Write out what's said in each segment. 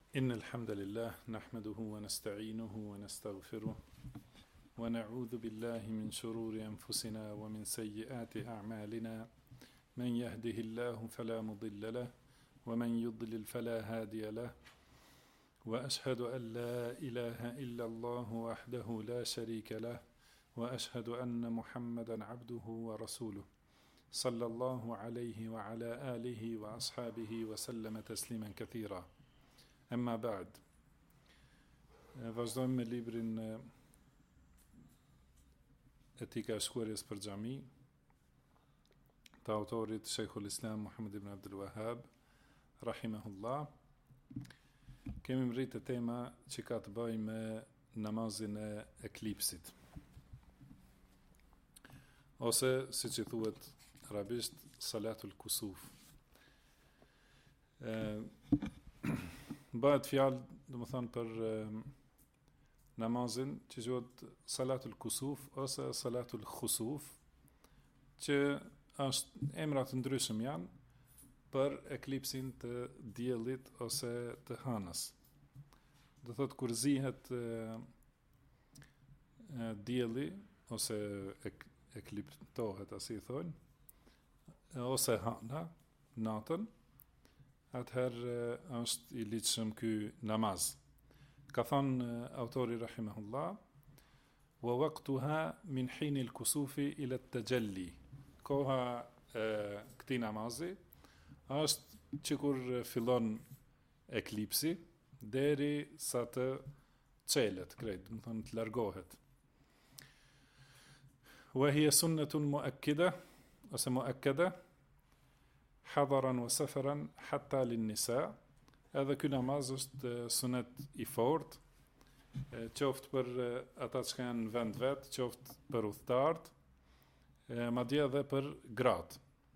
إن الحمد لله نحمده ونستعينه ونستغفره ونعوذ بالله من شرور أنفسنا ومن سيئات أعمالنا من يهده الله فلا مضل له ومن يضلل فلا هادي له وأشهد أن لا إله إلا الله وحده لا شريك له وأشهد أن محمدا عبده ورسوله صلى الله عليه وعلى آله وأصحابه وسلم تسليما كثيرا. Emma ba'd. Vazhdojmë me librin Etika e shkuarjes për xhami të autorit Sheikhul Islam Muhammad ibn Abdul Wahhab rahimahullah. Kemi mbërritë tema që ka të bëjë me namazin e eklipsit. Ose siç i thuhet arabisht salatul kusuf. Bëhet fjalë, domethënë për namazin që quhet salatul kusuf ose salatul khusuf, që është emra të ndryshëm janë për eklipsin të diellit ose të hënës. Do thotë kur zihet dielli ose ekliptohet, asi i thonë, ose hëna natën, atëherë është i ligjshëm ky namaz. Ka thënë autori rahimahullah: "Wa waqtuha min hin al-kusufi ila at-tajalli." Koha e këtij namazi është që kur fillon eklipsi deri sa të çelet krejt, do të thonë të largohet. Wa hiya sunnatun muakkida ose muakkada hadaran wa safaran hatta lin-nisa. Edhe ky namaz është sunet i fortë, qoftë për ata që janë në vend vet, qoftë për udhëtarët, madje edhe për gratë.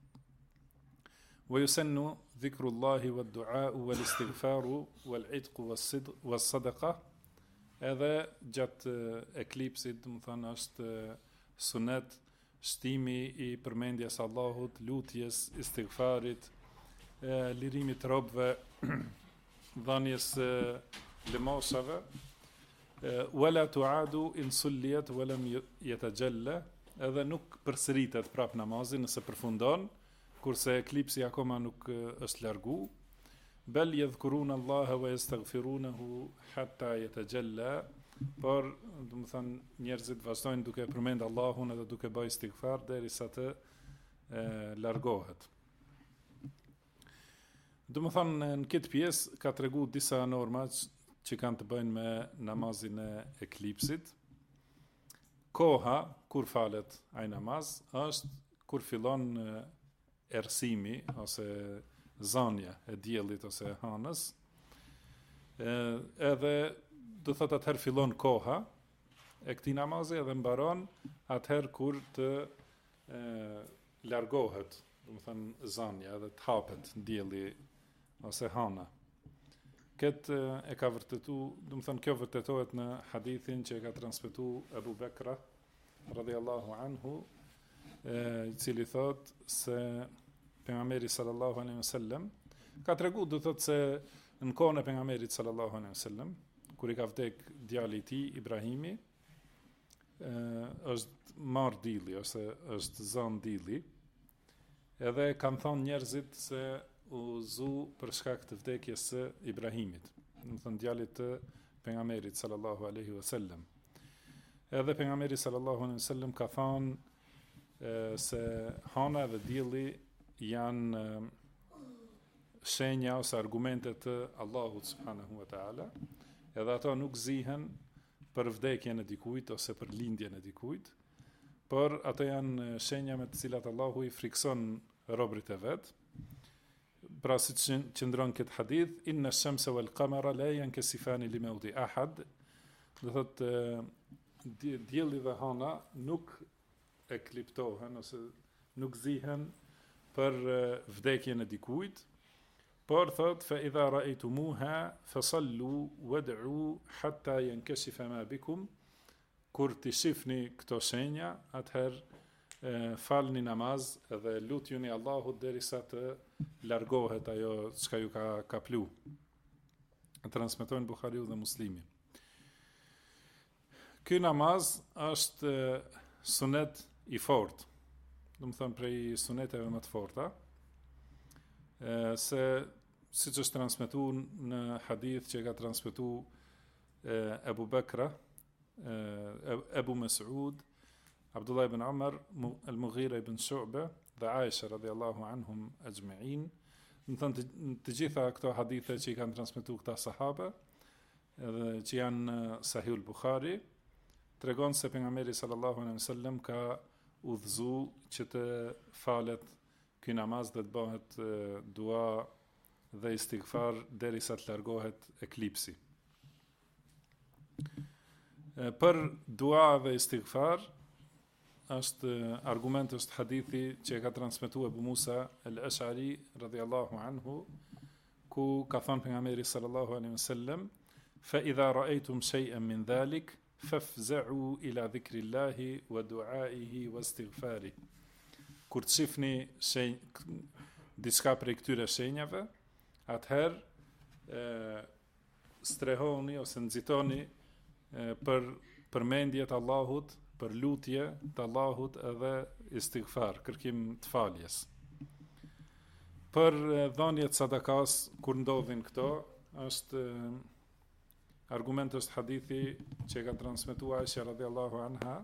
Wa yusannu dhikrullahi wad-du'a'u wal-istighfaru wal-'itqu was-sadaqa. Edhe gjatë eklipsit, do të thonë, është sunet shtimi i përmendjes Allahut, lutjes, istighfarit, lirimit robëve, dhënies lëmosave, wala tu'adu in sulliyat wa lam yatajalla. Edhe nuk përsëritet prap namazi nëse përfundon, kurse eklipsi akoma nuk është largu. Bel yadhkuruna Allaha wa yastaghfirunahu hatta yatajalla. Por, do të thënë, njerëzit vazhdojnë duke përmend Allahun edhe duke bërë istighfar derisa të largohet. Do të thënë, në këtë pjesë ka treguar disa norma që kanë të bëjnë me namazin e eklipsit. Koha kur falet ai namaz është kur fillon errësimi ose zanja e diellit ose e hënës. Edhe do thotë atëherë fillon koha e këtij namazi edhe mbaron atëherë kur të largohet, do të thënë zanja, edhe të hapet dielli ose hana. Këtë e ka vërtetu, do të thënë kjo vërtetohet në hadithin që e ka transmetuar Abu Bekra radhiyallahu anhu, i cili thotë se pejgamberi sallallahu alaihi wasallam ka treguar, do thotë se në kohën e pejgamberit sallallahu alaihi wasallam, kur i ka vdek djali i tij Ibrahimi, është marr dielli ose është zënë dielli, edhe kanë thonë njerëzit se u zu për shkak të vdekjes së Ibrahimit, do të thënë djalit të pejgamberit sallallahu alaihi wasallam. Edhe pejgamberi sallallahu alaihi wasallam ka thonë se hana dhe dielli janë shenja ose argumente të Allahut subhanahu wa taala. Edhe ato nuk zihen për vdekjen e dikujt ose për lindjen e dikujt, por ato janë shenja me të cilat Allahu i frikson robërit e vet. Pra siç qëndron këtë hadith, inna ash-shamsa wal-qamara la yankasifani li mawdi ahad. Do thotë dielli dhe hana nuk ekliptohen ose nuk zihen për vdekjen e dikujt. Por thot, fa idha ra'aytumuha fasallu wad'u hatta yankashifa ma bikum. Kur të shihni këto shenja, atëherë falni namaz edhe lutjuni Allahut derisa të largohet ajo çka ju ka kaplu. transmetojnë Buhariu dhe Muslimi. Ky namaz është sunet i fortë, do të thonë prej suneteve më të forta, se siç është transmetuar në hadith që ka transmetuar Ebu Bekra, Ebu Mes'ud, Abdullah ibn Amr, Al-Mughira ibn Shu'ba dhe Aisha radhiyallahu anhum ajma'in. Do të thonë të gjitha këto hadithe që i kanë transmetuar këta sahabe, edhe që janë Sahihul Buhari, tregon se pejgamberi sallallahu alaihi wasallam ka udhëzu që të falet ky namaz dhe të bëhet dua dhe istighfar derisa të largohet eklipsi. Për dua dhe istighfar është argument është hadithi që ka transmetuar Abu Musa al-Ash'ari radhiyallahu anhu, ku ka thënë pejgamberi sallallahu alaihi wasallam: "Fa idha ra'aytum shay'an min dhalik fafza'u ila dhikrillahi wa du'aihi wa istighfarihi." Kur të shihni diçka prej këtyre shenjave, atëherë strehoni ose nxitoni për përmendje të Allahut, për lutje të Allahut edhe istighfar, kërkim të faljes. Për dhënie të sadakas, kur ndodhin këto, është argument është hadithi që ka transmetuar Aisha radhiyallahu anha,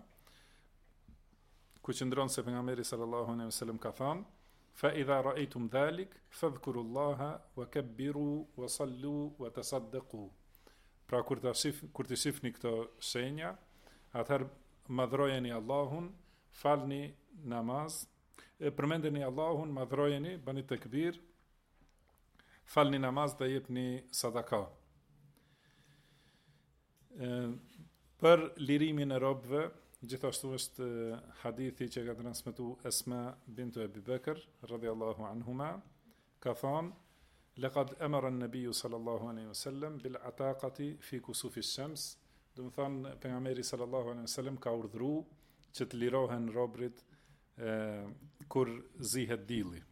ku qëndron se pejgamberi sallallahu alaihi wasallam ka thënë: "Fa idha ra'aytum dhalik fadhkurullaha wa kabbiru wa sallu wa tasaddaqu." Pra kur të shihni këto shenja, atëherë madhrojeni Allahun, falni namaz, përmendeni Allahun, madhrojeni, bëni tekbir, falni namaz dhe jepni sadaka. Për lirimin e robëve, gjithashtu është hadithi që ka transmetuar Esma bintu Ebi Bekr radhiyallahu anhuma, ka thënë: "Laqad amara an-nabiy sallallahu alaihi wasallam bil ataqati fi kusuf ash-shams." Do të thonë pejgamberi sallallahu alaihi wasallam ka urdhëruar që të lirohen robrit kur zihet dielli.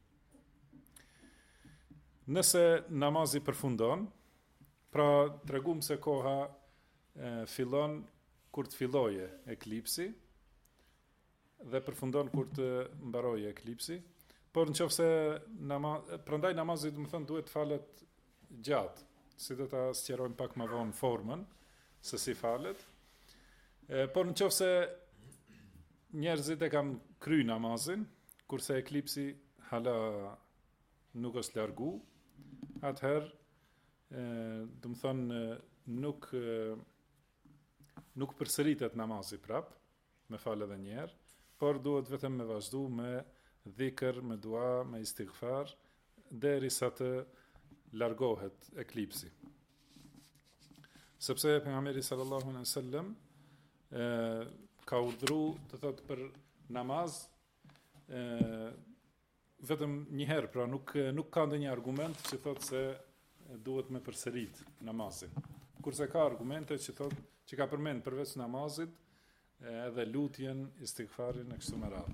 Nëse namazi përfundon, pra tregum se koha fillon kur të filloje eklipsi dhe përfundon kur të mbaroje eklipsi, por nëse prandaj namazi do të thonë duhet të falet gjatë, si do ta sqarojmë pak më vonë formën se si falet. Por nëse njerëzit e kanë kry namazin, kurse eklipsi hala nuk është largu, atëherë do të thonë nuk përsëritet namazi prap, me fal edhe një herë, por duhet vetëm me vazhdu me dhikr, me dua, me istighfar, derisa të largohet eklipsi. Sepse pejgamberi sallallahu alaihi wasallam ka urdhëruar të thotë për namaz vetëm një herë, pra nuk ka ndonjë argument që thotë se duhet me përsërit namazin. Kurse ka argumente që thotë që ka përmend përveç namazit edhe lutjen, istighfarin e kështu me radhë.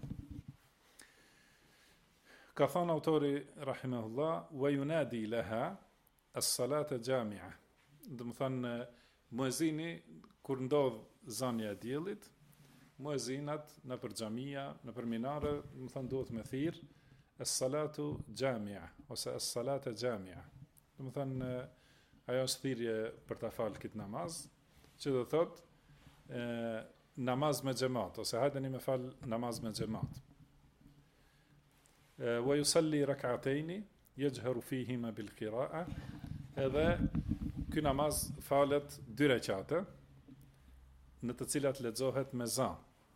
Ka thënë autori rahimahullah: "Wa yunadi laha as-salata jami'a." Do të thonë muezini kur ndodh zënia e diellit, muezinat në për xhamia, në për minare, do të thonë duhet me thirr as-salatu jami'a ose as-salata jami'a. Do të thonë ajo është thirrje për ta falë këtë namaz, që do thotë namaz me xhamat ose hajdeni me fal namaz me xhamat. Wa yusalli rak'atayn yajharu fihima bil qira'a. Edhe ky namaz falet 2 rekate, në të cilat lexohet me za.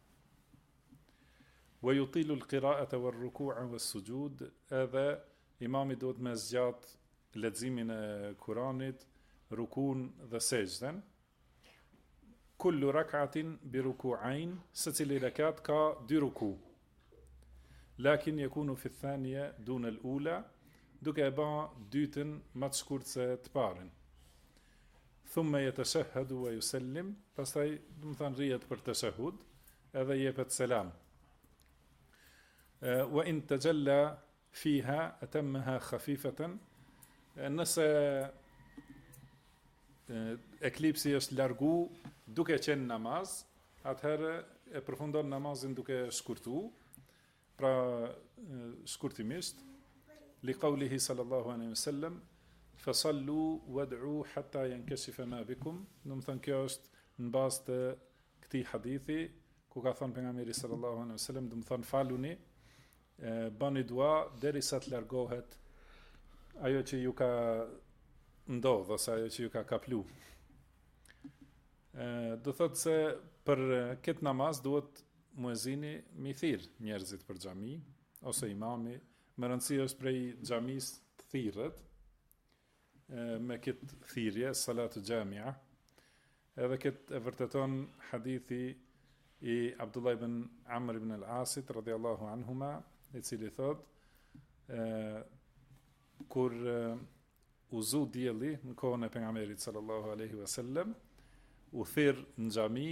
Wa yutilu al-qira'ata war-ruku'a was-sujud. Edhe imami duhet me zgjat leximin e Kuranit, rukun dhe sejdën. Kullu rak'atin bi ruku'ain, secili rekat ka 2 ruku. Lakin yakunu fi ath-thaniya dun al-ula, duke e ba dytën më të shkurt se të parën. Thumma yatashahhadu wa yusallim, pastaj do të thonë rrihet për tashahhud edhe jepet selam. Wa in tajalla fiha atammaha khafifatan, nëse eklipsi është largu duke qenë namaz, atëherë e përfundon namazin duke shkurtu, pra shkurtimisht, li qawlihi sallallahu alaihi wasallam, fasallu wad'u hatta yankashifa ma bikum, do të thënë kjo është në bazë të këtij hadithi ku ka thënë pejgamberi sallallahu alaihi wasallam, do të thënë faluni, bani dua derisa të largohet ajo që ju ka ndodhur ose ajo që ju ka kaplu. Do thotë se për këtë namaz duhet muezini mi thirr njerëzit për xhami ose imami, më rëndësi është prej xhamis të thirret me këtë thirrje salatu xhamia. Edhe këtë e vërteton hadithi i Abdullah ibn Amr ibn al-Asit radhiyallahu anhuma, i cili thot kur u zu dielli në kohën e pejgamberit sallallahu alaihi wasallam, u thirr në xhami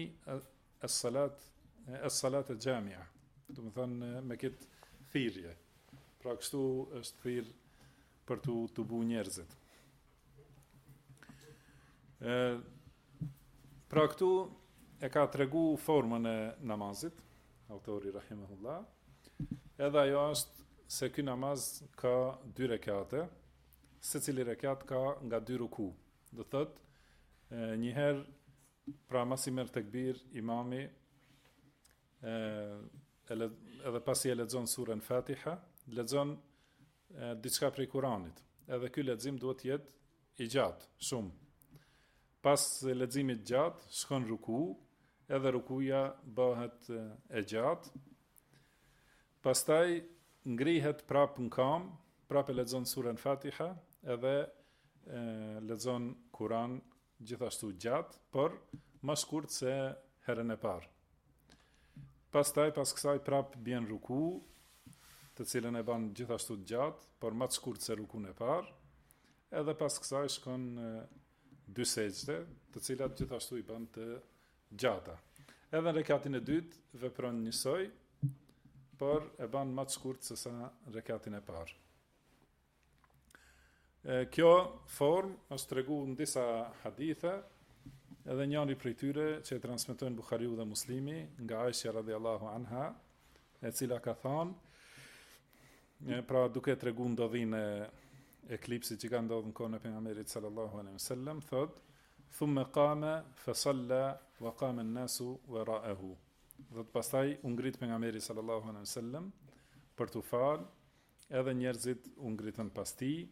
as-salat al-jamia, do të thonë me këtë thirrje. Pra kështu është thirr për të bu njerëzit. Pra këtu e ka tregu formën e namazit, autori rahimahullah, edhe ajo është se ky namaz ka 2 rekate, secili rekat ka nga 2 ruku. Do thotë njëherë, pra mas i merr tekbir imami, edhe pasi e lexon surën Fatiha, lexon diçka prej Kuranit. Edhe ky lexim duhet të jetë i gjatë, shumë. Pas leximit gjatë, shkon ruku, edhe rukuja bëhet e gjatë. Pastaj ngrihet prap në kam, prap e lexon surën Fatiha, edhe lexon Kur'an gjithashtu gjatë, por më shkurt se herën e parë. Pastaj pas kësaj prap bjen ruku, të cilën e bën gjithashtu gjatë, por më të shkurt se rukun e parë, edhe pas kësaj shkon 2 sejdë, të cilat gjithashtu i bën të gjata. Edhe në rekatin e dytë vepron njësoj, por e bën më të shkurt se sa rekatin e parë. Kjo formë është tregu në disa hadithe, edhe njëri prej tyre që e transmetojnë Buhariu dhe Muslimi nga Aisha radhiyallahu anha, e cila ka thënë, pra duke tregu ndodhinë e eklipsit që ka ndodhur në kohën e pejgamberit sallallahu alaihi wasallam, thot: "Thumma qama fa salla wa qama an-nasu wara'ahu." Do të pastaj u ngrit pejgamberi sallallahu alaihi wasallam për të fal, edhe njerëzit u ngritën pas tij.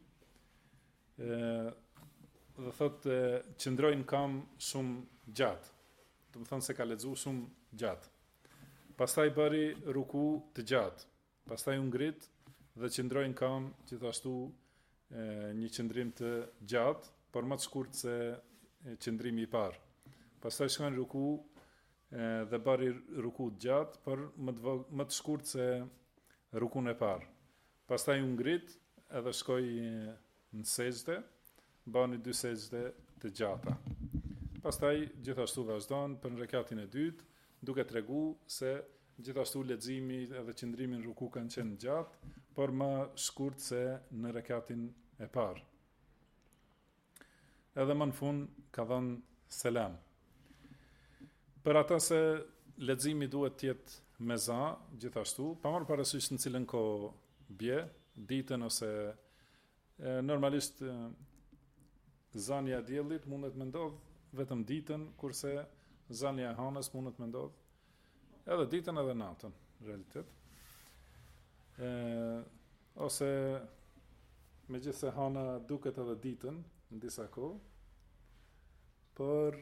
Dhe thot qëndrojnë kam shumë gjatë. Do të thonë se ka lexuar shumë gjatë. Pastaj bëri ruku të gjatë. Pastaj u ngrit dhe qëndrojnë kam gjithashtu një qëndrim të gjatë, por më të shkurt se qëndrimi i parë. Pastaj shkon ruku dhe bëri ruku të gjatë, por më të shkurt se rukun e parë. Pastaj u ngrit edhe shkoi në sejdë, bani 2 sejdë të gjata. Pastaj gjithashtu vazhdon për në rekatin e dytë, duke tregu se gjithashtu leximi edhe qëndrimi në ruku kanë qenë gjatë, por më shkurt se në rekatin e parë. Edhe më në fund ka dhënë selam. Për ata se leximi duhet të jetë me za, gjithashtu, pa marrë parasysh në cilën kohë bie, ditën ose normalisht zania e diellit mundet me ndodh vetëm ditën, kurse zania e hanës mundet me ndodh edhe ditën edhe natën, në realitet. Ose megjithse hana duket edhe ditën në disa kohë, por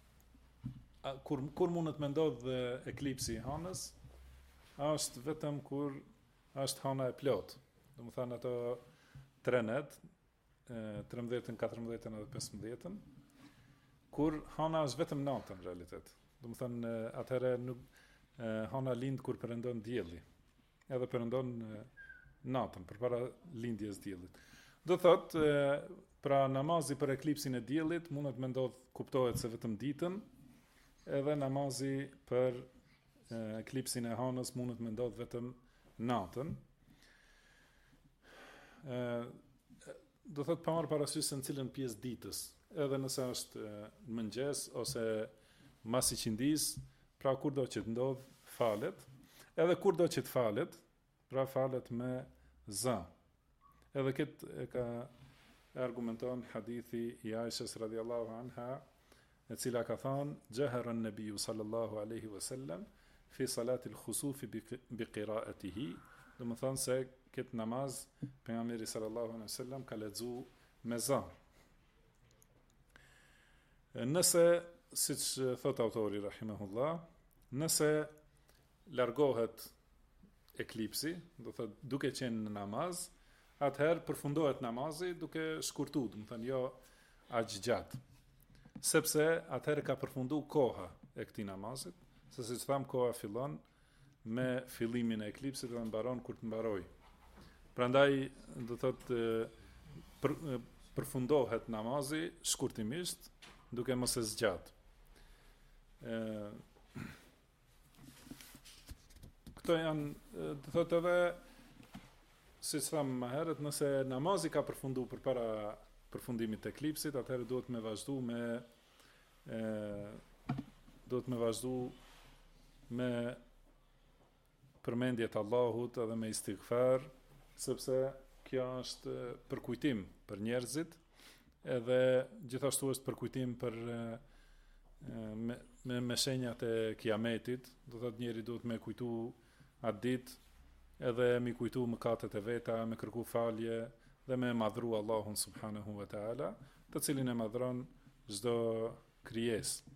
kur mundet me ndodh eklipsi i hanës, është vetëm kur është hana e plot. Do të thënë ato 3 net, 13, 14 edhe 15, kur hana është vetëm natën në realitet. Do të thënë atëherë nuk hana lind kur perëndon dielli. Edhe perëndon natën përpara lindjes diellit. Do thotë pra namazi për eklipsin e diellit mundet me ndodh, kuptohet se vetëm ditën, edhe namazi për eklipsin e hanës mundet me ndodh vetëm natën. Do thotë pa marrë parasysh se në cilën pjesë ditës edhe nëse është në mëngjes ose mas iqindis, pra kurdo që të ndodh, falet, edhe kurdo që të falet, pra falet me za. Edhe këtë e ka argumenton hadithi i Aishës radhiyallahu anha, e cila ka thonë, gjahara an-nabiyyu sallallahu alaihi wasallam fi salati al-khusufi bi qiraatihi, do të thonë se këtë namaz pejgamberi sallallahu alaihi wasallam ka lexu me za. Nëse, siç thot autori rahimahullah, nëse largohet eklipsi, do thot duke qenë në namaz, atëherë përfundohet namazi duke shkurtuar, do të thënë jo aq gjatë. Sepse atëherë ka përfunduar koha e këtij namazit, se siç tham koha fillon me fillimin e eklipsit dhe mbaron kur të mbaroj. Prandaj do thot përfundohet namazi shkurtimisht duke mos e zgjat. Këto janë, do thot edhe siç tham më herët, nëse namazi ka përfunduar përpara përfundimit të eklipsit, atëherë duhet me vazhdu me përmendjet Allahut edhe me istighfar, sepse kjo është përkujtim për njerëzit, edhe gjithashtu është përkujtim për me shenjat e kiametit, do thotë njeri duhet me kujtu atë ditë, edhe me kujtu mëkatet e veta, me kërku falje dhe me madhru Allahun subhanahu wa taala, të cilin e madhron çdo krijesë.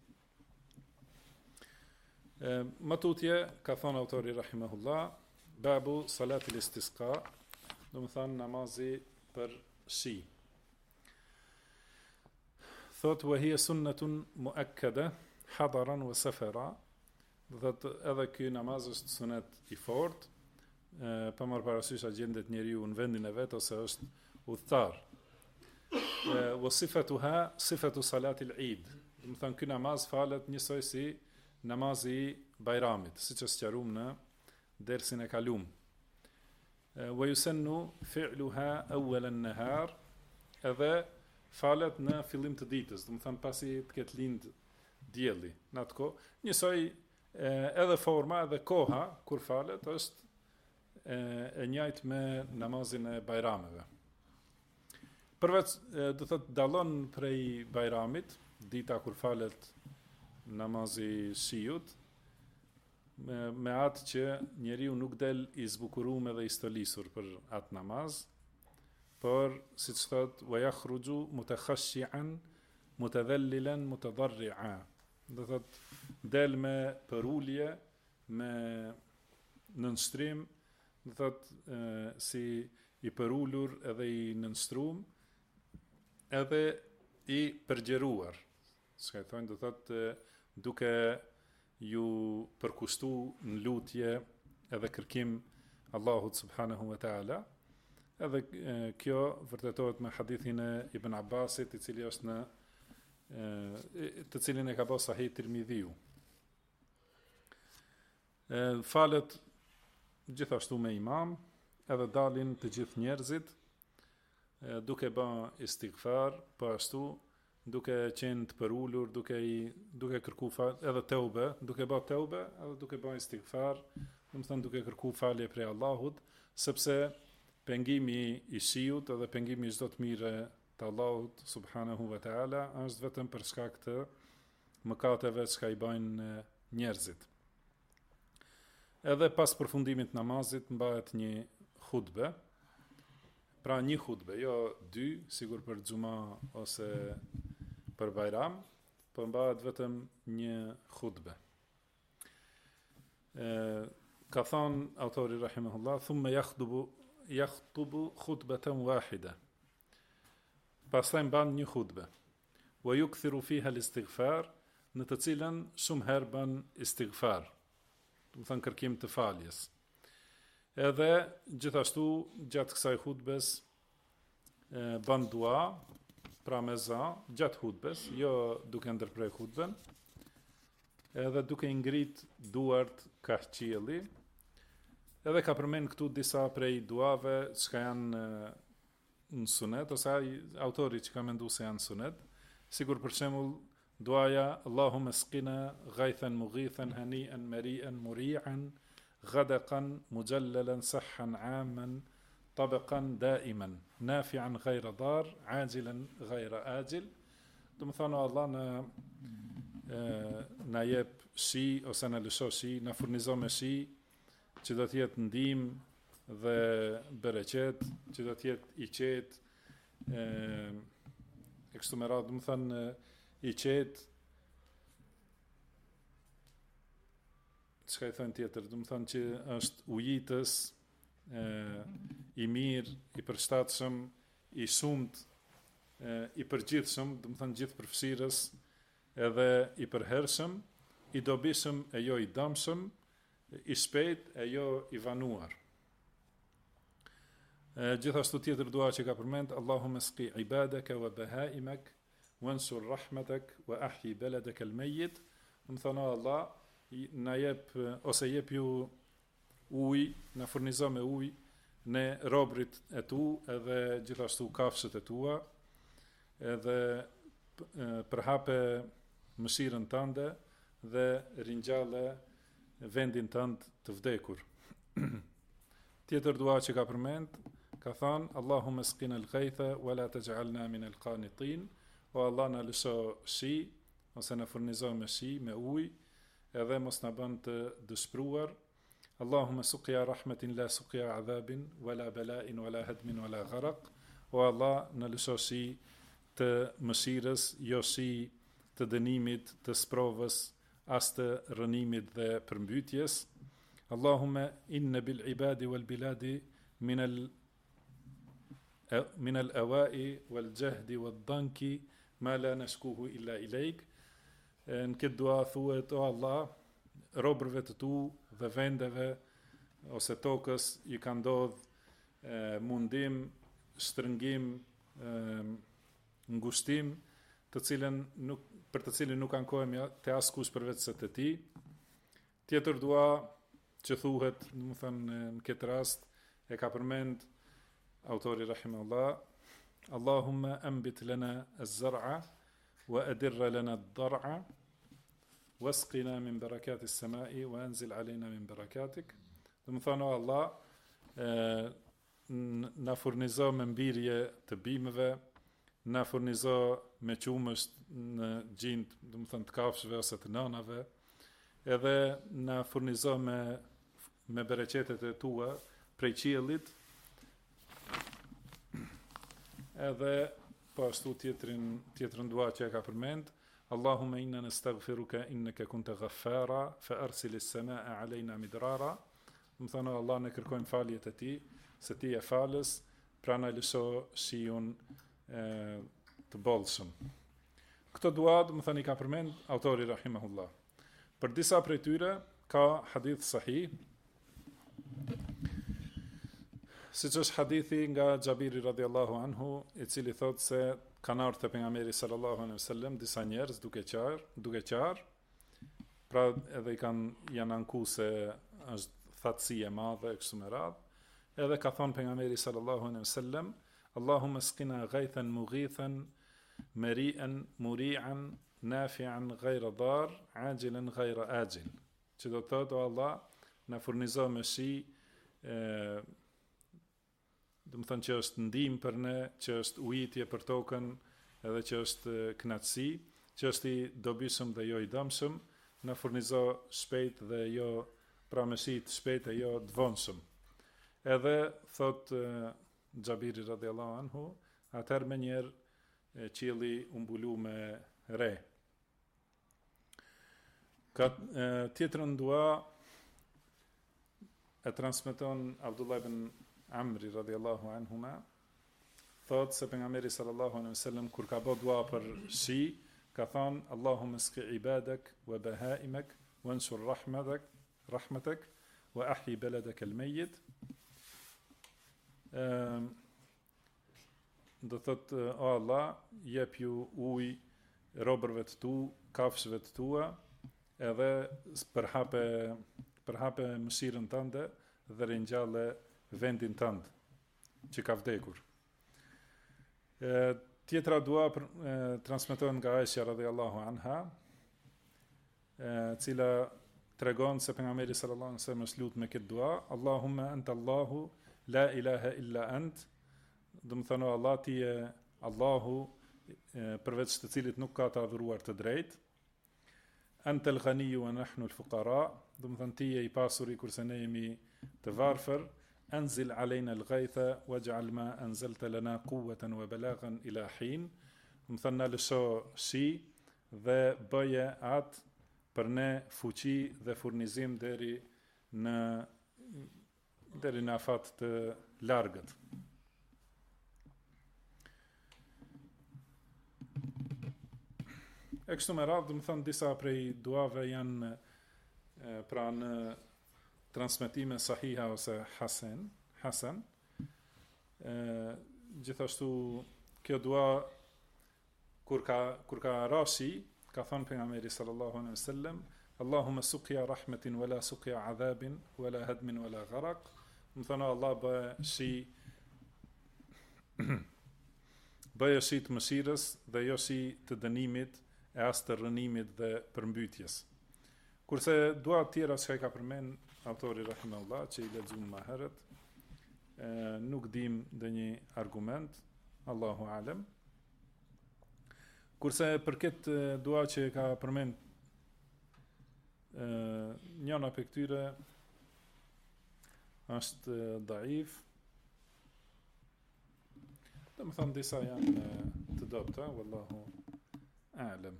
Më tutje ka thonë autori rahimahullah, babu salatil istisqa, do të thonë namazi për shi. Thot wa hiya sunnatun muakkada hadaran wa safara, do thotë edhe ky namaz është sunet i fortë, pa marrë parasysh a gjendet njeriu në vendin e vet ose është udhëtar. Wa sifatuha sifatu salatil Eid. Do të thonë ky namaz falet njësoj si namazi i Bajramit, siç është sqaruar në dersin e kaluam. Wa yusannu fi'luha awwal an-nahar, edhe falet në fillim të ditës, do të thonë pasi të ketë lind dielli në atë kohë. Njësoj edhe forma edhe koha kur falet është e njëjtë me namazin e Bajrameve. Përveç do thotë dallon prej Bajramit, dita kur falet namazi shiut, me atë që njeriu nuk del i zbukuruar dhe i stolisur për atë namaz, por siç thotë wa yakhruju mutakhashi'an mutadhallilan mutadarri'a. Do thotë del me përulje, me nënshtrim, do thotë si i përulur edhe i nënstruar, edhe i përgjeruar. Çka i thonë, do thotë duke ju përkushtu në lutje edhe kërkim Allahut subhanahu wa taala. Edhe kjo vërtetohet me hadithin e Ibn Abbasit, i cili është në të cilin e ka bërë Sahih Tirmidhiu. Falet gjithashtu me imam, edhe dalin të gjithë njerëzit, duke bën istighfar, po ashtu duke qenë të përulur, duke kërku edhe teube, duke bën teube, edhe duke bën istighfar, do të thonë duke kërku falje prej Allahut, sepse pengimi i shiut edhe pengimi i çdo të mire të Allahut subhanahu wa taala është vetëm për shkak të mëkateve që i bëjnë njerëzit. Edhe pas përfundimit të namazit mbahet një hutbe, pra një hutbe, jo dy, sigur për xuma ose për Bajram, por mbahet vetëm një hutbe. Ka thonë autori rahimahullah, thumma yakhtubu khutbatan wahida. Pastaj mban një hutbe. Wa yukthiru fiha al-istighfar, në të cilën shumë herë bën istighfar, do të thënë kërkim të faljes. Edhe gjithashtu gjatë kësaj hutbes bën dua, pra me za, gjatë hutbes, jo duke ndërprer hutben, edhe duke ngrit duart ka qielli. Edhe ka përmend këtu disa prej duave që janë në sunet, ose autori që ka menduar se janë sunet, sigur për shembull duaja Allahumma sqina ghaythan mughithan hani'an mari'an muri'an ghadaqan mujallalan sahhan 'amman tabaqan da'iman nafi'an ghayra dar ajilan ghayra ajil. Do të thonë Allah na jep shi ose na lësho shi, na furnizon me shi që do të jetë ndihmë dhe bereqet, që do të jetë i qetë, e kështu me radhë, do të thonë i qetë, çka i thënë tjetër, do të thonë që është ujitës, i mirë, i përshtatshëm, i shumt, i përgjithshëm, do të thonë gjithë përfshirës, edhe i përhershëm, i dobishëm e jo i dëmshëm, i shpejt e jo i vanuar. Gjithashtu tjetër dua që ka përmend Allahumma sqi ibadaka wa bahaimak wansur rahmatak wa ahyi baladaka al-mayyit. Do të thonë Allah na jep ose jep ju ujë, na furnizo me ujë ne robrit e tu, edhe gjithashtu kafshët e tua, edhe përhape mëshirën tënde dhe ringjalle vendin tënd të vdekur. Tjetër dua që ka përmend, ka thënë Allahumma sqina al-ghaytha wa la taj'alna min al-qanitin, o Allah na lësho shi ose na furnizo me shi, me ujë, edhe mos na bën të dëshpëruar. Allahumma suqya rahmatin la suqya adhabin wala bala'in wala hadmin wala gharq, o Allah na lësho shi të mëshirës, jo shi të dënimit, të sprovës, as të rënimit dhe përmbytjes. Allahumma inna bil ibadi wal biladi min al awai wal jahdi wal danki ma la nashkuhu illa ilayk. Në këtë dua thuhet, o Allah, robërve të tu dhe vendeve ose tokës i ka ndodh mundim, shtrëngim, ngushtim, për të cilin nuk ankohemi te askush përveç se te ti. Tjetër dua që thuhet, do të thënë në këtë rast e ka përmend autori rahimahullah, Allahumma anbit lana az-zar'a wa adir lana ad-dar'a wasqina min barakati as-sama'i wa anzil alayna min barakatik. Do të thënë Allah, na furnizo me mbirje të bimëve, na furnizo me qumësht në gjind, do të thënë të kafshëve ose të nënave, edhe na furnizo me bereqetet e tua prej qiellit, edhe po ashtu tjetrën dua që e ka përmend, Allahumma inna nastaghfiruka innaka kunta ghaffara fa arsil as-samaa'a 'alayna midrara. Do të thënë Allah, ne kërkojmë faljet e ti, se ti e falës, pra na lësho shiun të bollshëm. Këto dua, do të thënë, i ka përmend autori rahimahullah. Për disa prej tyre ka hadith sahih, siç është hadithi nga Xhabiri radhiyallahu anhu, i cili thotë se kanë ardhur te pejgamberi sallallahu alaihi wasallam disa njerëz duke qarë, pra edhe janë anku se është thatësi e madhe kështu me radhë, edhe ka thonë pejgamberi sallallahu alaihi wasallam, Allahumma sqina ghaythan mughithan mari'an muri'an nafi'an ghayra dar ajilan ghayra ajil. Që do të thotë, o Allah, na furnizo me shi, do të thënë që është ndihmë për ne, që është ujitje për tokën, edhe që është kënaqësi, që është i dobishëm dhe jo i dëmshëm, na furnizo shpejt dhe jo, pra me shi të shpejt e jo të vonshëm. Edhe thot Xhabiri radhiyallahu anhu, atëherë me njerë qielli u mbulu me re. Tjetrën dua e transmeton Abdullah ibn Amri radhiyallahu anhuma, thot se pejgamberi sallallahu alaihi wasallam kur ka bë dua për shi, ka thënë Allahumma sqi ibadak wa bahaimak wansur rahmatak wa ahyi baladak al-mayyit. Do thot, o Allah, jep ju ujë robërve të tu, kafshëve të tua, edhe përhape mëshirën tënde dhe ringjalle vendin tënd që ka vdekur. Tjetra dua transmetohet nga Aisha radhiyallahu anha, cila tregon se pejgamberi sallallahu alaihi wasallam është lut me këtë dua, Allahumma anta Allahu la ilaha illa ant. Do të thonë Allah ti je Allahu përveç të cilit nuk ka të adhuruar të drejt. Anta al-ghaniyyu wa nahnu al-fuqara. Do të thonë ti je i pasuri kurse ne jemi të varfër. Anzil alejna al-ghaytha waj'al ma anzalta lana quwwatan wa balaghan ila hin. Do të thonë na lësho shi dhe bëje atë për ne fuqi dhe furnizim deri në afat të largët. E kështu me radhë, do të thonë disa prej duave janë pra në transmetime sahiha ose hasan. Gjithashtu kjo dua kur ka rashi, ka thënë pejgamberi sallallahu alaihi wasallam, Allahumma suqya rahmatin wala suqya adhabin wala hadmin wala gharaq. Do thonë Allah bëje shi të mëshirës dhe jo shi të dënimit e as të rënimit dhe përmbytjes. Kurse dua të tjera që ka përmend autori rahimahullah, që i lexuam më herët, nuk dim ndonjë argument, Allahu alem. Kurse për këtë dua që ka përmend njëna për këtyre është daif. Do të thonë disa janë të dobta, wallahu a'lam.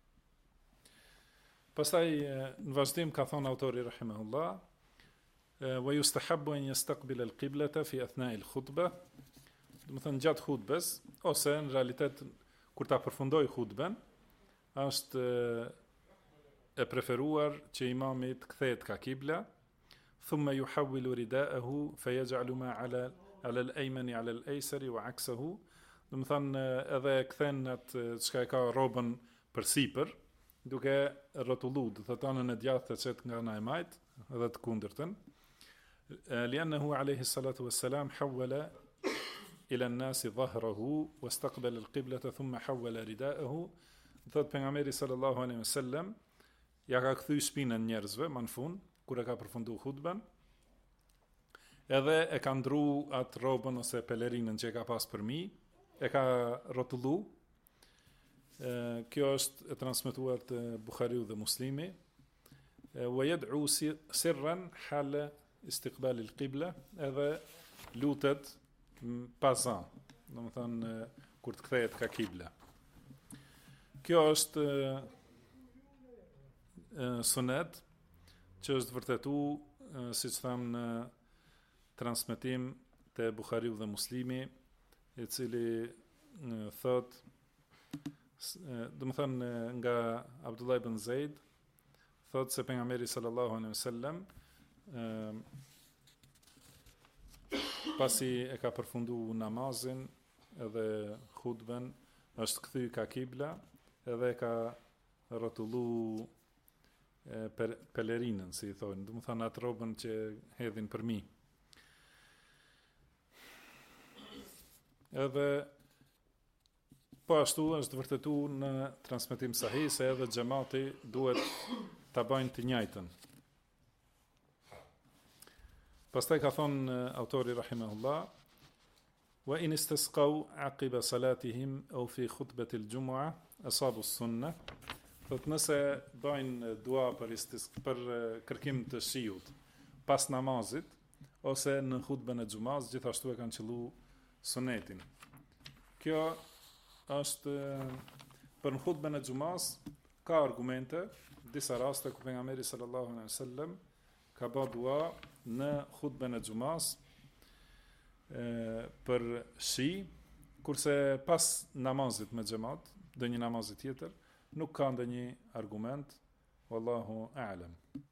Pastaj në vazhdim ka thonë autori rahimahullah, wa yustahabbu an yastaqbil al-qiblata fi athna'i al-khutbah. Do të thonë gjatë hutbes ose në realitet kur ta përfundoj hutben, është e preferuar që imami të kthehet ka kibla, thumma yuhawwilu rida'ahu fayaj'alu ma 'ala al-aymani 'ala al-aysari wa 'aksuhu. Do të thonë edhe kthen atë çka e ka rrobën përsipër, duke rrotulluar, do të thotë anën e djathtë të çet nga ana e majt edhe të kundërtën. Li'annahu alayhi salatu wassalam hawwala ila an-nasi dhahrahu wastaqbala al-qiblata thumma hawwala rida'ahu. Thot pejgamberi sallallahu alaihi wasallam ja ka kthy shpinën njerëzve më në fund kur e ka përfunduar hutben, edhe e ka ndru atë robën ose pelerinën që e ka pas përmi, e ka rrotullu. Kjo është e transmetuar te Buhariu dhe Muslimi. Wa yad'u sirran hala istiqbal al-qibla, edhe lutet pazan, do të thonë kur të kthehet ka kibla. Kjo është sunet që është vërtetuar, siç thamë, në transmetim te Buhariu dhe Muslimi, i cili thot, do të thonë nga Abdullah ibn Zaid, thot se pejgamberi sallallahu alaihi wasallam pasi e ka përfunduar namazin edhe hutben, është kthy ka kibla edhe ka rrotullu pelerinën, si i thonë, do të thonë atë robën që hedhin përmi. Edhe po ashtu është vërtetuar në transmetim sahih se edhe xhamati duhet ta bëjnë të njëjtën. Pastaj ka thonë autori rahimahullah, wa in istasqaw aqiba salatihim aw fi khutbati al-jumu'ah asabu as-sunnah. Thot nëse bëjnë dua për kërkim të shiut pas namazit ose në hutben e xumaz, gjithashtu e kanë qellu sunetin. Kjo është për në hutben e xumaz, ka argumente, disa raste ku pejgamberi sallallahu alaihi wasallam ka bërë dua në hutben e xumaz për shi, kurse pas namazit me xhamat, dhe një namazit tjetër, nuk ka ndonjë argument, wallahu a'lam.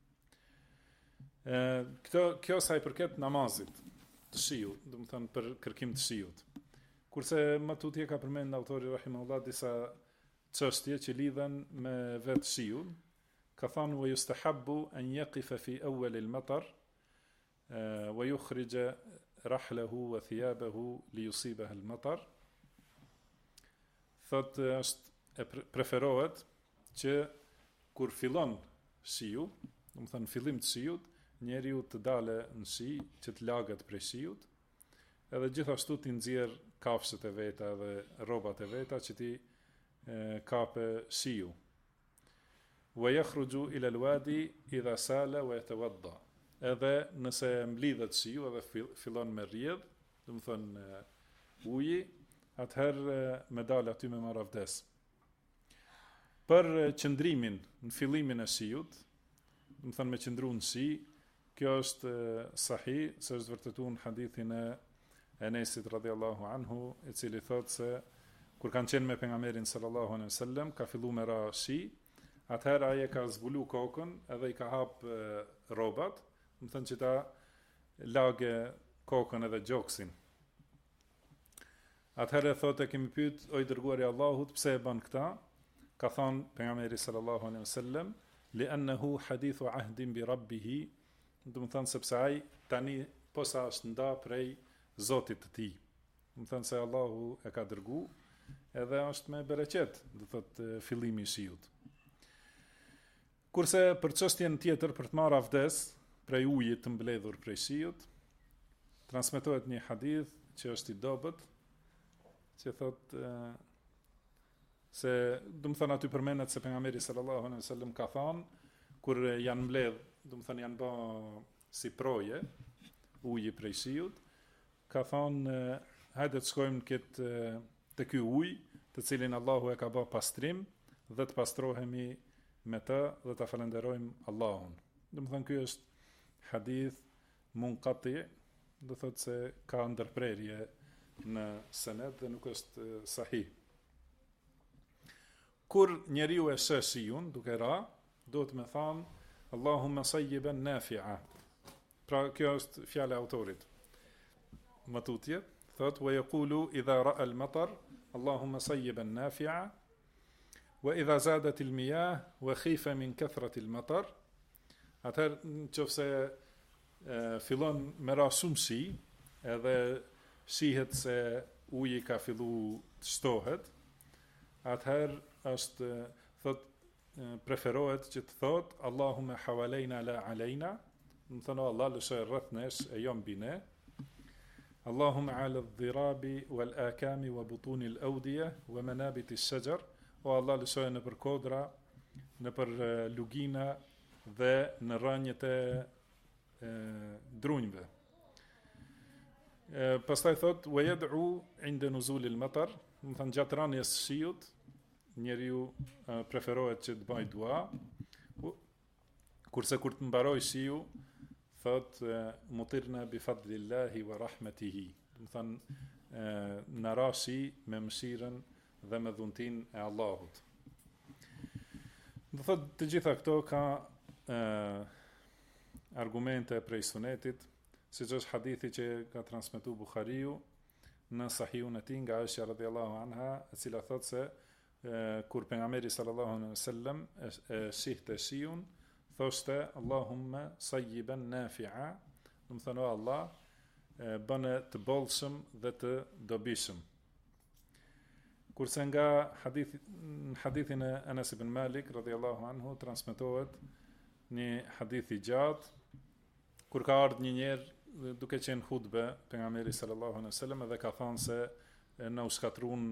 Kjo sa i përket namazit të shiut, do të thënë për kërkim të shiut. Kurse më tutje ka përmend autori rahimahullah disa çështje që lidhen me vetë shiun. Ka thënë wa yustahabbu an yaqifa fi awwal al-matar wa yukhrija rahlahu wa thiyabahu li yusibaha al-matar. thotë është preferohet që kur fillon shiu, do të thënë fillim të shiut, njeriu të dale në shi, që të lagët prej shiut, edhe gjithashtu t'i nxjerr kafshët e veta dhe rrobat e veta që ti kape shiu. Wa yakhruju ila al-wadi idha sala wa yatawadda. Edhe nëse mblidhet shiu edhe fillon me rrjedh, do të thënë uji, atëherë me dal aty me marr avdes. Për qëndrimin në fillimin e shiut, do të thënë me qëndru në shi, kjo është sahih, se është vërtetuar në hadithin e Enesit radhiyallahu anhu, i cili thotë se kur kanë qenë me pejgamberin sallallahu alaihi wasallam, ka filluar me ra shi, atëherë ai e ka zbulu kokën edhe i ka hap rrobat, do të thënë që ta lagë kokën edhe gjoksin. Atëherë thotë kemi pyet o i dërguari i Allahut, pse e bën këtë? Ka thënë pejgamberi sallallahu alaihi wasallam, li'annahu hadithu ahdin bi rabbih, do të thënë sepse ai tani posa është nda prej Zotit të tij. Do të thënë se Allahu e ka dërgu, edhe është me bereqet, do thotë fillimi i shiut. Kurse për çështjen tjetër për të marrë avdes prej ujit të mbledhur prej shiut, transmetohet një hadith që është i dobët, që thotë se do të thënë aty përmendet se pejgamberi sallallahu alaihi wasallam ka thënë kur janë mbledh, do të thënë janë bë si proje uji prej shiut, ka thënë hajde të shkojmë te ky ujë, të cilin Allahu e ka bë pastrim, dhe të pastrohemi me të dhe të falenderojmë Allahun. Do të thënë ky është hadith munqati, do thotë se ka ndërprerje në sened dhe nuk është sahih. Kur njeriu e sheh shiun duke ra, duhet me thënë Allahumma sayyiban nafi'a. Pra kjo është fjala e autorit. Matutje thot wa yaqulu idha ra'a al-matar Allahumma sayyiban nafi'a wa idha zadat al-miyah wa khifa min kathrati al-matar. Atëherë nëse fillon me ra shumë shi, edhe shihet se uji ka fillu të shtohet, atëherë është thot preferohet që të thot Allahumma hawalejna la alejna, do të thonë Allah lëshoj rreth nesh e jo mbi ne. Allahumma ala dhirabi wal akami wa butuni al awdiya wa manabiti shajar, o Allah lëshoj në për kodra, në për lugina dhe në rrënjët e drunjve. Pastaj thot wa yad'u inda nuzul al matar, do të thonë gjatë rënies së shiut njeriu preferohet që të bëj dua, kurse kur të mbaroj shiu thot mutirna bi fadlillahi wa rahmatihi, do të thënë në rashi me mëshirën dhe me dhuntin e Allahut. Do thot të gjitha këto ka argumente prej sunetit, siç është hadithi që ka transmetuar Buhariu në Sahihun e tij nga Aisha radhiyallahu anha, e cila thot se kur pejgamberi sallallahu alaihi wasallam shihte shiun, thoshte Allahumma sayyiban nafi'a, do të thonë Allah bëne të bollshëm dhe të dobishëm. Kurse nga hadithin e Anas ibn Malik radhiyallahu anhu transmetohet një hadith i gjatë kur ka ardhur një njerë duke qenë hutbe pejgamberi sallallahu alaihi wasallam dhe ka thënë se na u shkatrun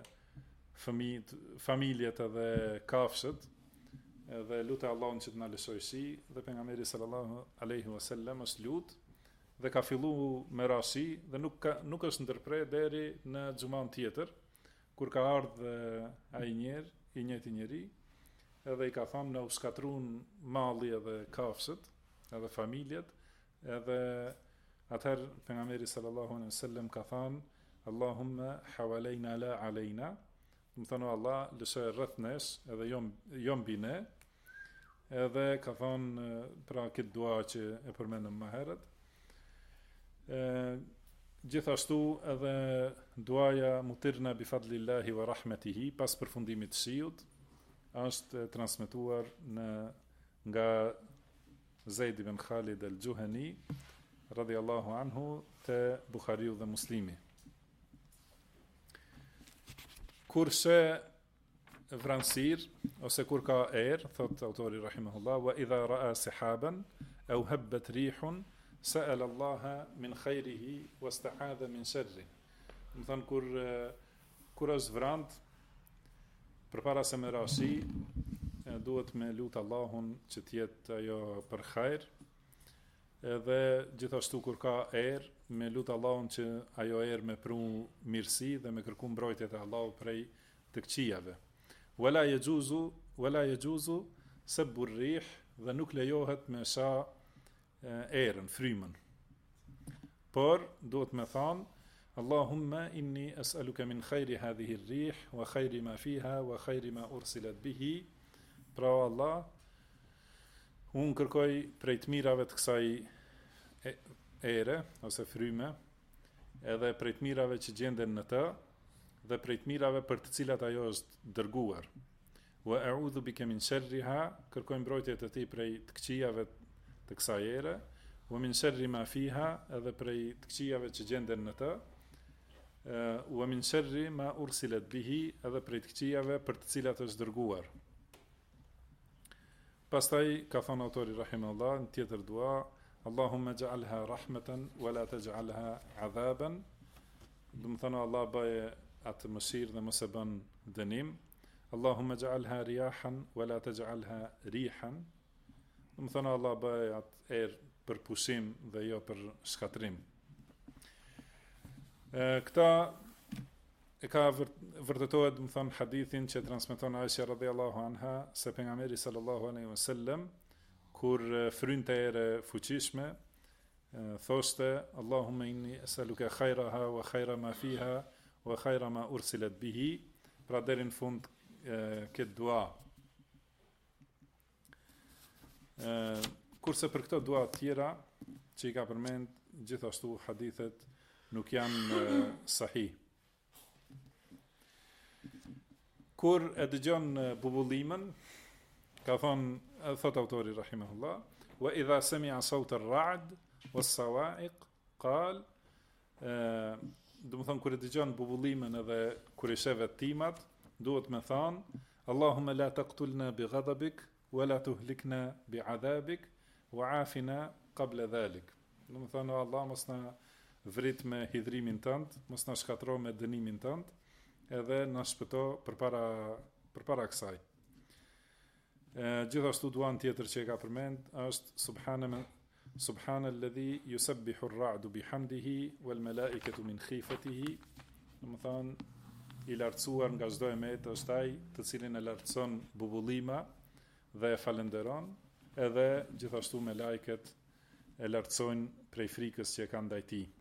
familjet edhe kafshët, dhe lutë Allahun që të na lëshoj shi, dhe pejgamberi sallallahu alaihi wasallam është lut dhe ka filluar me rashi dhe nuk është ndërprer deri në xhuman tjetër, kur ka ardhur ai i njëjti njeri, edhe i ka thënë na u shkatrun malli edhe kafshët, edhe familjet, edhe atëherë pejgamberi sallallahu alaihi wasallam ka thënë Allahumma hawalejna la alejna, do të thonë Allah lëshoj rreth nesh edhe jo mbi ne, edhe ka thonë pra këtë dua që e përmendëm më herët. Gjithashtu edhe duaja mutirna bi fadlillahi wa rahmatihi pas përfundimit të shiut është transmetuar nga Zaid ibn Khalid al-Juhani radhiyallahu anhu te Buhariu dhe Muslimi. kurse vranësir ose kur ka erë, thot autori rahimahullah, wa idha ra'a sahaban au habbat rihun sa'ala Allaha min khairihi wasta'adha min sharri. Do thon kur është vrant, përpara se me rashi, duhet me lut Allahun që të jetë ajo për hajër, edhe gjithashtu kur ka erë, me lut Allahun që ajo erë me pru mirësi dhe me kërku mbrojtjet e Allahut prej të këqijave. Wala yajuzu sabbu rrih, dhe nuk lejohet me sha erën, frymën. Por duhet me thanë Allahumma inni as'aluka min khayri hadhihi rrih wa khayri ma fiha wa khayri ma ursilat bihi. Pra Allah, unë kërkoj prej të mirave të kësaj ere ose fryme, edhe prej të mirave që gjenden në të, dhe prej të mirave për të cilat ajo është dërguar. Wa a'udhu bika min sharriha, kërkoj mbrojtje të ti prej të këqijave të kësaj ere, wa min sharri ma fiha, edhe prej të këqijave që gjenden në të, wa min sharri ma ursilat bihi, edhe prej të këqijave për të cilat është dërguar. Pastaj ka thënë autori rahimahullah në tjetër dua, Allahumma ja'alha rahmatan wa la taj'alha 'adhaban. Do të thonë Allah bëje atë mëshirë dhe mos e bën dënim. Allahumma ja'alha riyahan wa la taj'alha rihan. Do të thonë Allah bëje atë erë për pushim dhe jo për shkatrim. Këta e ka vërtetohet, do të thonë, hadithin që transmeton Aisha radhiyallahu anha se pejgamberi sallallahu alaihi wasallam kur frynte erë fuqishme, thoshte Allahumma inni as'aluka khayraha wa khayra ma fiha wa khayra ma ursilat bihi, pra deri në fund këtë dua. Kurse për këto dua të tjera që i ka përmend, gjithashtu hadithet nuk janë sahih. Kur e dëgjon bubullimën, ka thot autori rahimahullah, wa idha sami'a sawt ar-ra'd was-sawa'iq qal, do të thonë kur e dëgjon bubullimën edhe kur i sheh vettimat, duhet me thonë Allahumma la taqtulna bi ghadabik wa la tuhlikna bi 'adhabik wa 'afina qabla dhalik. Do të thonë Allah mos na vrit me hidhrimin tënd, mos na shkatërro me dënimin tënd, edhe na shpëto përpara kësaj. Gjithashtu duan tjetër që e ka përmend është subhanalladhi yusabbihu ar-ra'du bihamdihi wal malaikatu min khifatihi. Do të thonë i lartësuar nga çdo emet është ai të cilin e lartëson bubullima dhe e falenderon, edhe gjithashtu me lajket e lartësojnë prej frikës që e kanë ndaj tij.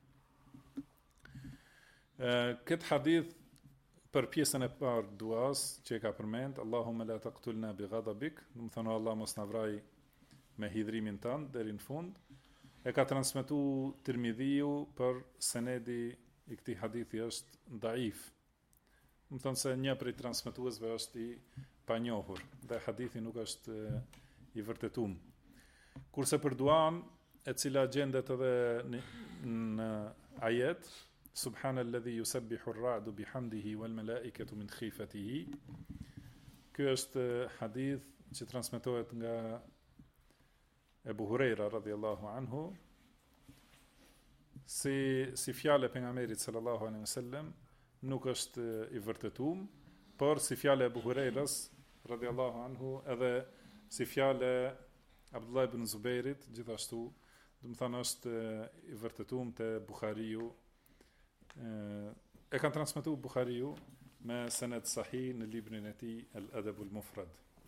Këtë hadith për pjesën e parë duas që e ka përmend, Allahumma la taqtulna bi ghadabik, do të thonë Allah mos na vraj me hidhrimin tënd deri në fund, e ka transmetuar Tirmidhiu, për senedi i këtij hadithi është daif. Do të thonë se një prej transmetuesve është i panjohur dhe hadithi nuk është i vërtetuar. Kurse për duan, e cila gjendet edhe në ajet, subhanalladhi yusabbihu ar-ra'du bihamdihi wal malaikatu min khifatihi. Ky është hadith që transmetohet nga Ebu Hurajra radhiyallahu anhu, si fjale pejgamberit sallallahu alaihi wasallam nuk është i vërtetuar, por si fjale Ebu Hurajras radhiyallahu anhu edhe si fjale Abdullah ibn Zubairit, gjithashtu, do të thonë është i vërtetuar te Buhariu. E kanë transmetuar Buhariu me sened sahih në librin e tij Al-Adab al-Mufrad.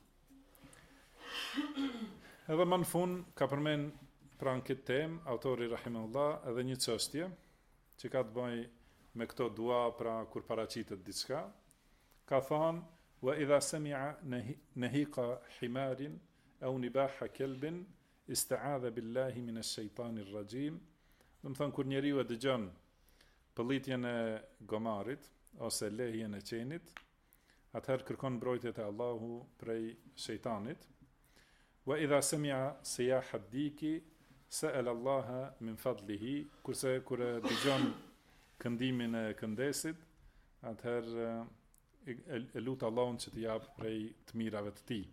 Edhe më në fund ka përmend pranë këtë temë autori rahimahullah edhe një çështje që ka të bëjë me këto dua, pra kur paraqitet diçka, ka thënë wa idha sami'a nahiqa himarin aw nibaha kelbin ista'adha billahi minash shaitanir rajim. Do të thonë kur njeriu e dëgjon pëllitjen e gomarit ose lehjen e qenit, atëherë kërkon mbrojtjet e Allahu prej shejtanit. Wa idha sami'a siyaha ad-diki sa'ala Allaha min fadlihi, kurse kur e dëgjon këndimin e këndesit, atëherë e lut Allahun që t'i jap prej të mirave të tij.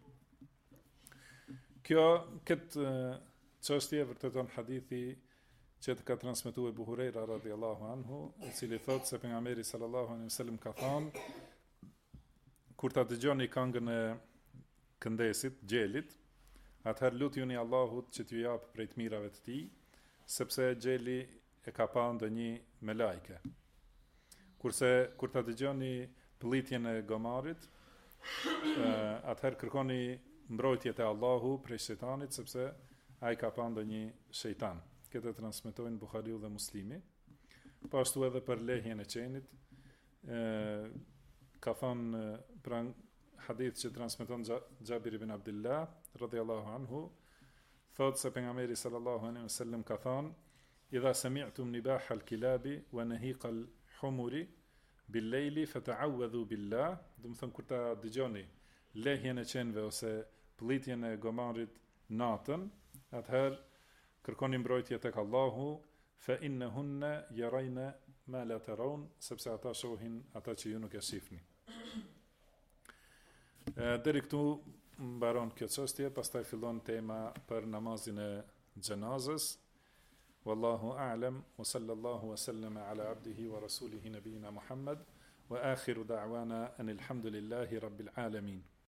Këtë çështje vërteton hadithi që të ka transmetuar Abu Huraira radhiyallahu anhu, i cili thotë se pejgamberi sallallahu alaihi wasallam ka thënë: kur ta dëgjoni këngën e këndesit, gjelit, atëherë lutjuni Allahut që t'ju jap prej të mirave të tij, sepse gjeli e ka pa ndonjë me lajke. Kurse kur ta dëgjoni pëllitjen e gomarit, atëherë kërkoni mbrojtje te Allahu prej shejtanit, sepse ai ka pa ndonjë shejtan. Këtë transmetojnë Buhariu dhe Muslimi. Po ashtu edhe për lehjen e qenit, ka thënë pra hadith që transmeton Xhabir ibn Abdullah radhiyallahu anhu, thotë se pejgamberi sallallahu alaihi wasallam ka thënë: "Idha sami'tum nibah al-kilabi wa nahiq al-humuri bil-layli fata'awwadhu billah", do të thonë kur ta dëgjoni lehjen e qenve ose pëllitjen e gomarit natën, atëherë kërkoni mbrojtje tek Allahu, fa innahunna yarayna ma la tarawun, sepse ata shohin ata që ju nuk e shihni. Deri këtu mbaron kjo çështje, pastaj fillon tema për namazin e xhenazës. Wallahu a'lam, wa sallallahu wa sallama ala abdihi wa rasulihi nabiyina Muhammad, wa akhiru da'wana anil hamdulillahi rabbil alamin.